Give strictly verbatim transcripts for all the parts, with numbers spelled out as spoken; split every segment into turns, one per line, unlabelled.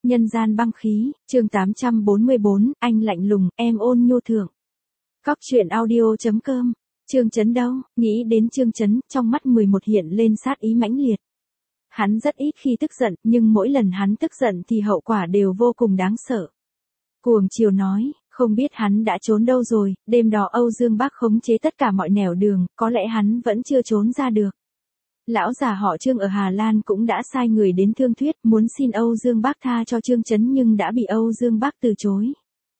Nhân gian băng khí, chương tám trăm bốn mươi bốn, anh lạnh lùng, em ôn nhu thượng. Cóc truyện audio chấm com, Trương Chấn đâu, nghĩ đến Trương Chấn, trong mắt mười một hiện lên sát ý mãnh liệt. Hắn rất ít khi tức giận, nhưng mỗi lần hắn tức giận thì hậu quả đều vô cùng đáng sợ. Cuồng Chiều nói, không biết hắn đã trốn đâu rồi, đêm đó Âu Dương Bác khống chế tất cả mọi nẻo đường, có lẽ hắn vẫn chưa trốn ra được. Lão già họ Trương ở Hà Lan cũng đã sai người đến thương thuyết, muốn xin Âu Dương Bác tha cho Trương Chấn nhưng đã bị Âu Dương Bác từ chối.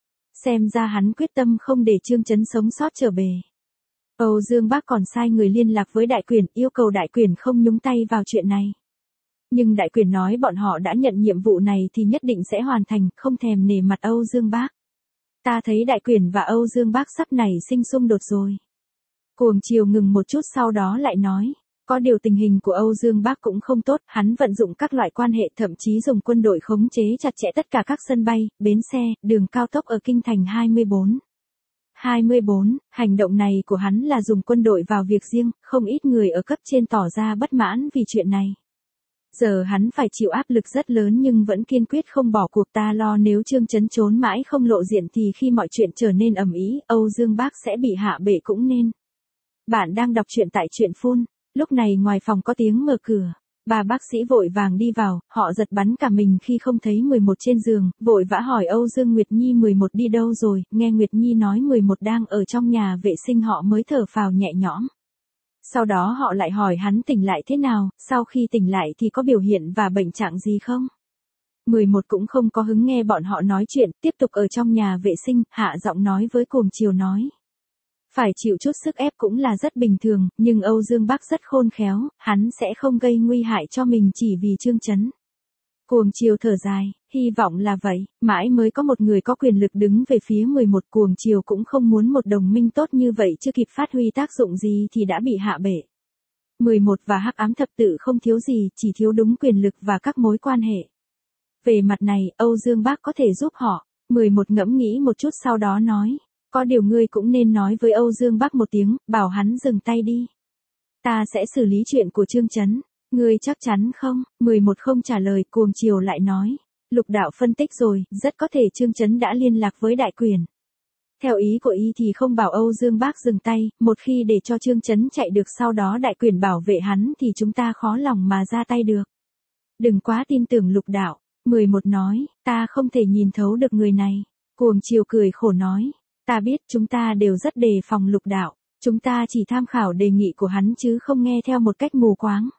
Xem ra hắn quyết tâm không để Trương Chấn sống sót trở về. Âu Dương Bác còn sai người liên lạc với đại quyển, yêu cầu đại quyển không nhúng tay vào chuyện này. Nhưng đại quyển nói bọn họ đã nhận nhiệm vụ này thì nhất định sẽ hoàn thành, không thèm nể mặt Âu Dương Bác. Ta thấy đại quyển và Âu Dương Bác sắp nảy sinh xung đột rồi. Cuồng Chiều ngừng một chút sau đó lại nói. Có điều tình hình của Âu Dương Bác cũng không tốt, hắn vận dụng các loại quan hệ thậm chí dùng quân đội khống chế chặt chẽ tất cả các sân bay, bến xe, đường cao tốc ở Kinh Thành hai mươi bốn. hai mươi bốn, hành động này của hắn là dùng quân đội vào việc riêng, không ít người ở cấp trên tỏ ra bất mãn vì chuyện này. Giờ hắn phải chịu áp lực rất lớn nhưng vẫn kiên quyết không bỏ cuộc. Ta lo nếu Trương Chấn trốn mãi không lộ diện thì khi mọi chuyện trở nên ầm ĩ, Âu Dương Bác sẽ bị hạ bệ cũng nên. Bạn đang đọc truyện tại truyện phun. Lúc này ngoài phòng có tiếng mở cửa, bà bác sĩ vội vàng đi vào, họ giật bắn cả mình khi không thấy mười một trên giường, vội vã hỏi Âu Dương Nguyệt Nhi mười một đi đâu rồi, nghe Nguyệt Nhi nói mười một đang ở trong nhà vệ sinh họ mới thở phào nhẹ nhõm. Sau đó họ lại hỏi hắn tỉnh lại thế nào, sau khi tỉnh lại thì có biểu hiện và bệnh trạng gì không? mười một cũng không có hứng nghe bọn họ nói chuyện, tiếp tục ở trong nhà vệ sinh, hạ giọng nói với Cuồng Chiều nói. Phải chịu chút sức ép cũng là rất bình thường, nhưng Âu Dương Bác rất khôn khéo, hắn sẽ không gây nguy hại cho mình chỉ vì Trương Chấn. Cuồng Chiều thở dài, hy vọng là vậy, mãi mới có một người có quyền lực đứng về phía mười một. Cuồng Chiều cũng không muốn một đồng minh tốt như vậy chưa kịp phát huy tác dụng gì thì đã bị hạ bệ. mười một và Hắc Ám Thập Tự không thiếu gì, chỉ thiếu đúng quyền lực và các mối quan hệ. Về mặt này, Âu Dương Bác có thể giúp họ. mười một ngẫm nghĩ một chút sau đó nói. Có điều ngươi cũng nên nói với Âu Dương Bác một tiếng, bảo hắn dừng tay đi. Ta sẽ xử lý chuyện của Trương Chấn. Ngươi chắc chắn không? mười một không trả lời. Cuồng Chiều lại nói. Lục đạo phân tích rồi, rất có thể Trương Chấn đã liên lạc với đại quyển. Theo ý của y thì không bảo Âu Dương Bác dừng tay, một khi để cho Trương Chấn chạy được sau đó đại quyển bảo vệ hắn thì chúng ta khó lòng mà ra tay được. Đừng quá tin tưởng lục đạo. mười một nói, ta không thể nhìn thấu được người này. Cuồng Chiều cười khổ nói. Ta biết chúng ta đều rất đề phòng lục đạo, chúng ta chỉ tham khảo đề nghị của hắn chứ không nghe theo một cách mù quáng.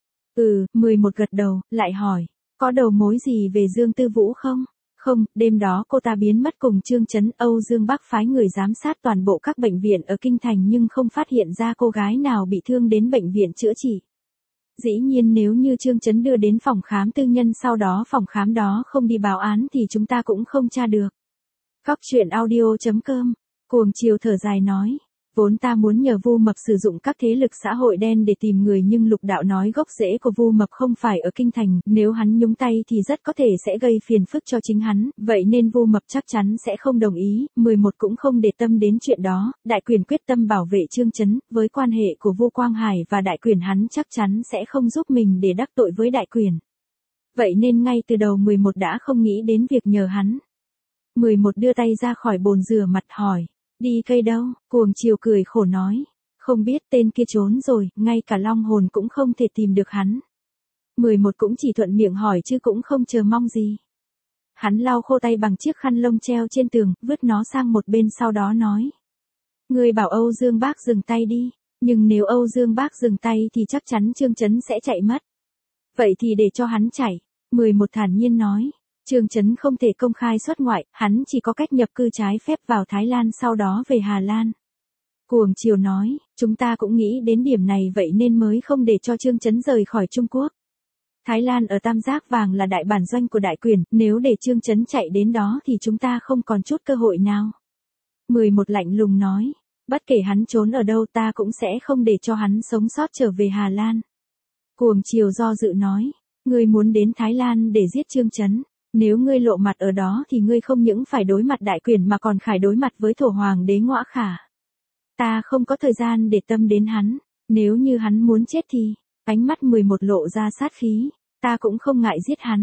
Ừ, mười một gật đầu, lại hỏi, có đầu mối gì về Dương Tư Vũ không? Không, đêm đó cô ta biến mất cùng Trương Chấn. Âu Dương Bác phái người giám sát toàn bộ các bệnh viện ở Kinh Thành nhưng không phát hiện ra cô gái nào bị thương đến bệnh viện chữa trị. Dĩ nhiên nếu như Trương Chấn đưa đến phòng khám tư nhân sau đó phòng khám đó không đi báo án thì chúng ta cũng không tra được. Cóc truyện audio chấm com, Cuồng Chiều thở dài nói, vốn ta muốn nhờ Vu Mập sử dụng các thế lực xã hội đen để tìm người nhưng lục đạo nói gốc rễ của Vu Mập không phải ở Kinh Thành, nếu hắn nhúng tay thì rất có thể sẽ gây phiền phức cho chính hắn, vậy nên Vu Mập chắc chắn sẽ không đồng ý. mười một cũng không để tâm đến chuyện đó, đại quyển quyết tâm bảo vệ Trương Chấn, với quan hệ của Vu Quang Hải và đại quyển hắn chắc chắn sẽ không giúp mình để đắc tội với đại quyển. Vậy nên ngay từ đầu mười một đã không nghĩ đến việc nhờ hắn. mười một đưa tay ra khỏi bồn rửa mặt hỏi, đi cây đâu? Cuồng Chiều cười khổ nói, không biết, tên kia trốn rồi, ngay cả long hồn cũng không thể tìm được hắn. mười một cũng chỉ thuận miệng hỏi chứ cũng không chờ mong gì. Hắn lau khô tay bằng chiếc khăn lông treo trên tường, vứt nó sang một bên sau đó nói. Ngươi bảo Âu Dương Bác dừng tay đi, nhưng nếu Âu Dương Bác dừng tay thì chắc chắn Trương Chấn sẽ chạy mất. Vậy thì để cho hắn chạy, mười một thản nhiên nói. Trương Chấn không thể công khai xuất ngoại, hắn chỉ có cách nhập cư trái phép vào Thái Lan sau đó về Hà Lan. Cuồng Chiều nói, chúng ta cũng nghĩ đến điểm này vậy nên mới không để cho Trương Chấn rời khỏi Trung Quốc. Thái Lan ở Tam Giác Vàng là đại bản doanh của đại quyển, nếu để Trương Chấn chạy đến đó thì chúng ta không còn chút cơ hội nào. mười một lạnh lùng nói, bất kể hắn trốn ở đâu ta cũng sẽ không để cho hắn sống sót trở về Hà Lan. Cuồng Chiều do dự nói, ngươi muốn đến Thái Lan để giết Trương Chấn. Nếu ngươi lộ mặt ở đó thì ngươi không những phải đối mặt đại quyển mà còn phải đối mặt với thổ hoàng đế Ngõa Khả. Ta không có thời gian để tâm đến hắn, nếu như hắn muốn chết thì, ánh mắt mười một lộ ra sát khí, ta cũng không ngại giết hắn.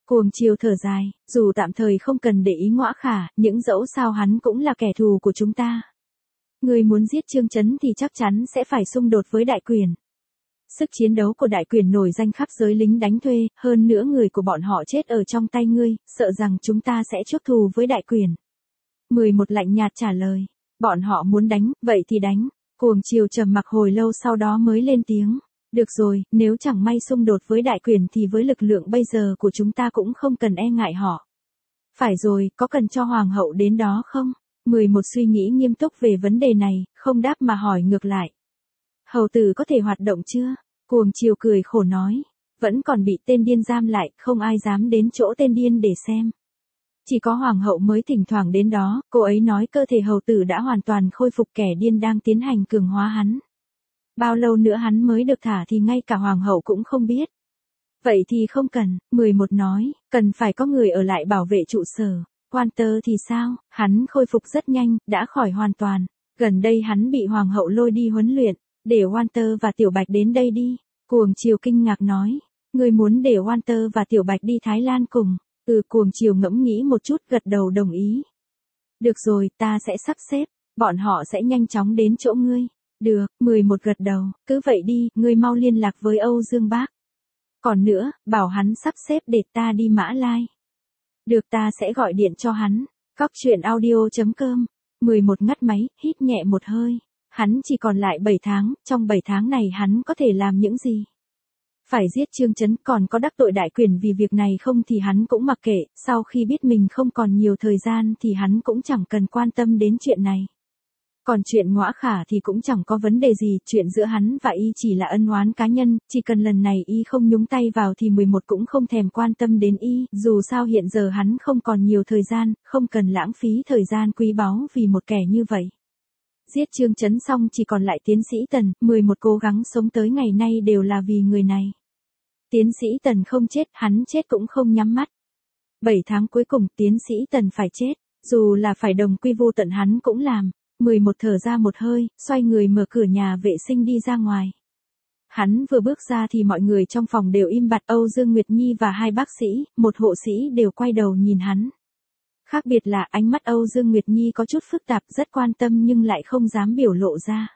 Cuồng Chiều thở dài, dù tạm thời không cần để ý Ngõa Khả, những dẫu sao hắn cũng là kẻ thù của chúng ta. Người muốn giết Trương Chấn thì chắc chắn sẽ phải xung đột với đại quyền. Sức chiến đấu của đại quyền nổi danh khắp giới lính đánh thuê, hơn nữa người của bọn họ chết ở trong tay ngươi, sợ rằng chúng ta sẽ chuốc thù với đại quyền. mười một lạnh nhạt trả lời, bọn họ muốn đánh, vậy thì đánh. Cuồng Chiều trầm mặc hồi lâu sau đó mới lên tiếng. Được rồi, nếu chẳng may xung đột với đại quyền thì với lực lượng bây giờ của chúng ta cũng không cần e ngại họ. Phải rồi, có cần cho hoàng hậu đến đó không? mười một suy nghĩ nghiêm túc về vấn đề này, không đáp mà hỏi ngược lại. Hầu tử có thể hoạt động chưa? Cuồng Chiều cười khổ nói. Vẫn còn bị tên điên giam lại, không ai dám đến chỗ tên điên để xem. Chỉ có hoàng hậu mới thỉnh thoảng đến đó, cô ấy nói cơ thể hầu tử đã hoàn toàn khôi phục, kẻ điên đang tiến hành cường hóa hắn. Bao lâu nữa hắn mới được thả thì ngay cả hoàng hậu cũng không biết. Vậy thì không cần, mười một nói, cần phải có người ở lại bảo vệ trụ sở. Walter thì sao, hắn khôi phục rất nhanh, đã khỏi hoàn toàn. Gần đây hắn bị hoàng hậu lôi đi huấn luyện, để Walter và Tiểu Bạch đến đây đi. Cuồng Chiều kinh ngạc nói, người muốn để Walter và Tiểu Bạch đi Thái Lan cùng. Ừ, Cuồng Chiều ngẫm nghĩ một chút gật đầu đồng ý. Được rồi, ta sẽ sắp xếp, bọn họ sẽ nhanh chóng đến chỗ ngươi. Được, mười một gật đầu, cứ vậy đi, ngươi mau liên lạc với Âu Dương Bác. Còn nữa, bảo hắn sắp xếp để ta đi Mã Lai. Được, ta sẽ gọi điện cho hắn. Góc truyện audio chấm com. mười một ngắt máy, hít nhẹ một hơi. Hắn chỉ còn lại bảy tháng, trong bảy tháng này hắn có thể làm những gì? Phải giết Trương Chấn, còn có đắc tội đại quyền vì việc này không thì hắn cũng mặc kệ, sau khi biết mình không còn nhiều thời gian thì hắn cũng chẳng cần quan tâm đến chuyện này. Còn chuyện Ngõa Khả thì cũng chẳng có vấn đề gì, chuyện giữa hắn và y chỉ là ân oán cá nhân, chỉ cần lần này y không nhúng tay vào thì mười một cũng không thèm quan tâm đến y, dù sao hiện giờ hắn không còn nhiều thời gian, không cần lãng phí thời gian quý báu vì một kẻ như vậy. Giết Trương Chấn xong chỉ còn lại Tiến sĩ Tần, mười một cố gắng sống tới ngày nay đều là vì người này. Tiến sĩ Tần không chết, hắn chết cũng không nhắm mắt. bảy tháng cuối cùng Tiến sĩ Tần phải chết, dù là phải đồng quy vô tận hắn cũng làm. mười một thở ra một hơi, xoay người mở cửa nhà vệ sinh đi ra ngoài. Hắn vừa bước ra thì mọi người trong phòng đều im bặt, Âu Dương Nguyệt Nhi và hai bác sĩ, một hộ sĩ đều quay đầu nhìn hắn. Khác biệt là ánh mắt Âu Dương Nguyệt Nhi có chút phức tạp, rất quan tâm nhưng lại không dám biểu lộ ra.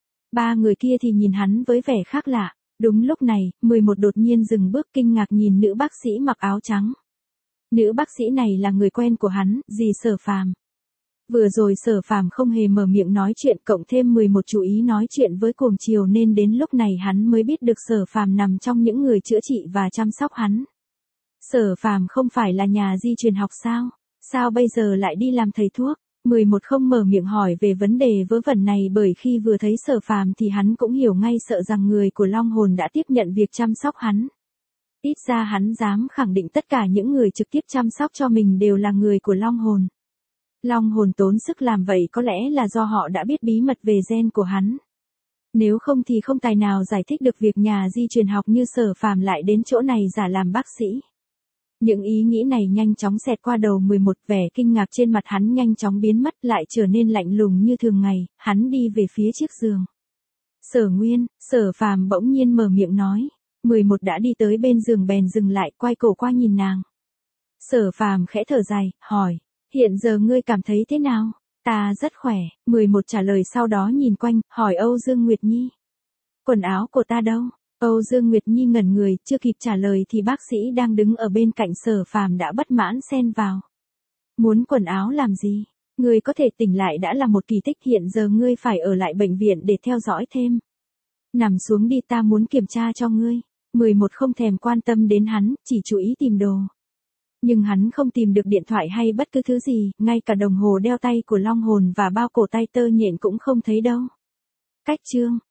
Ba người kia thì nhìn hắn với vẻ khác lạ. Đúng lúc này, mười một đột nhiên dừng bước kinh ngạc nhìn nữ bác sĩ mặc áo trắng. Nữ bác sĩ này là người quen của hắn, dì Sở Phàm. Vừa rồi Sở Phàm không hề mở miệng nói chuyện, cộng thêm mười một chú ý nói chuyện với Cuồng Chiều nên đến lúc này hắn mới biết được Sở Phàm nằm trong những người chữa trị và chăm sóc hắn. Sở Phàm không phải là nhà di truyền học sao? Sao bây giờ lại đi làm thầy thuốc? mười một không mở miệng hỏi về vấn đề vớ vẩn này bởi khi vừa thấy Sở Phàm thì hắn cũng hiểu ngay, sợ rằng người của Long Hồn đã tiếp nhận việc chăm sóc hắn. Ít ra hắn dám khẳng định tất cả những người trực tiếp chăm sóc cho mình đều là người của Long Hồn. Long Hồn tốn sức làm vậy có lẽ là do họ đã biết bí mật về gen của hắn. Nếu không thì không tài nào giải thích được việc nhà di truyền học như Sở Phàm lại đến chỗ này giả làm bác sĩ. Những ý nghĩ này nhanh chóng xẹt qua đầu mười một, vẻ kinh ngạc trên mặt hắn nhanh chóng biến mất, lại trở nên lạnh lùng như thường ngày, hắn đi về phía chiếc giường. Sở Nguyên, Sở Phàm bỗng nhiên mở miệng nói. mười một đã đi tới bên giường bèn dừng lại, quay cổ qua nhìn nàng. Sở Phàm khẽ thở dài, hỏi, hiện giờ ngươi cảm thấy thế nào? Ta rất khỏe, mười một trả lời, sau đó nhìn quanh, hỏi Âu Dương Nguyệt Nhi. Quần áo của ta đâu? Âu Dương Nguyệt Nhi ngẩn người, chưa kịp trả lời thì bác sĩ đang đứng ở bên cạnh Sở Phàm đã bất mãn xen vào. Muốn quần áo làm gì? Ngươi có thể tỉnh lại đã là một kỳ tích, hiện giờ ngươi phải ở lại bệnh viện để theo dõi thêm. Nằm xuống đi, ta muốn kiểm tra cho ngươi. mười một không thèm quan tâm đến hắn, chỉ chú ý tìm đồ. Nhưng hắn không tìm được điện thoại hay bất cứ thứ gì, ngay cả đồng hồ đeo tay của Long Hồn và bao cổ tay tơ nhện cũng không thấy đâu. Cách chương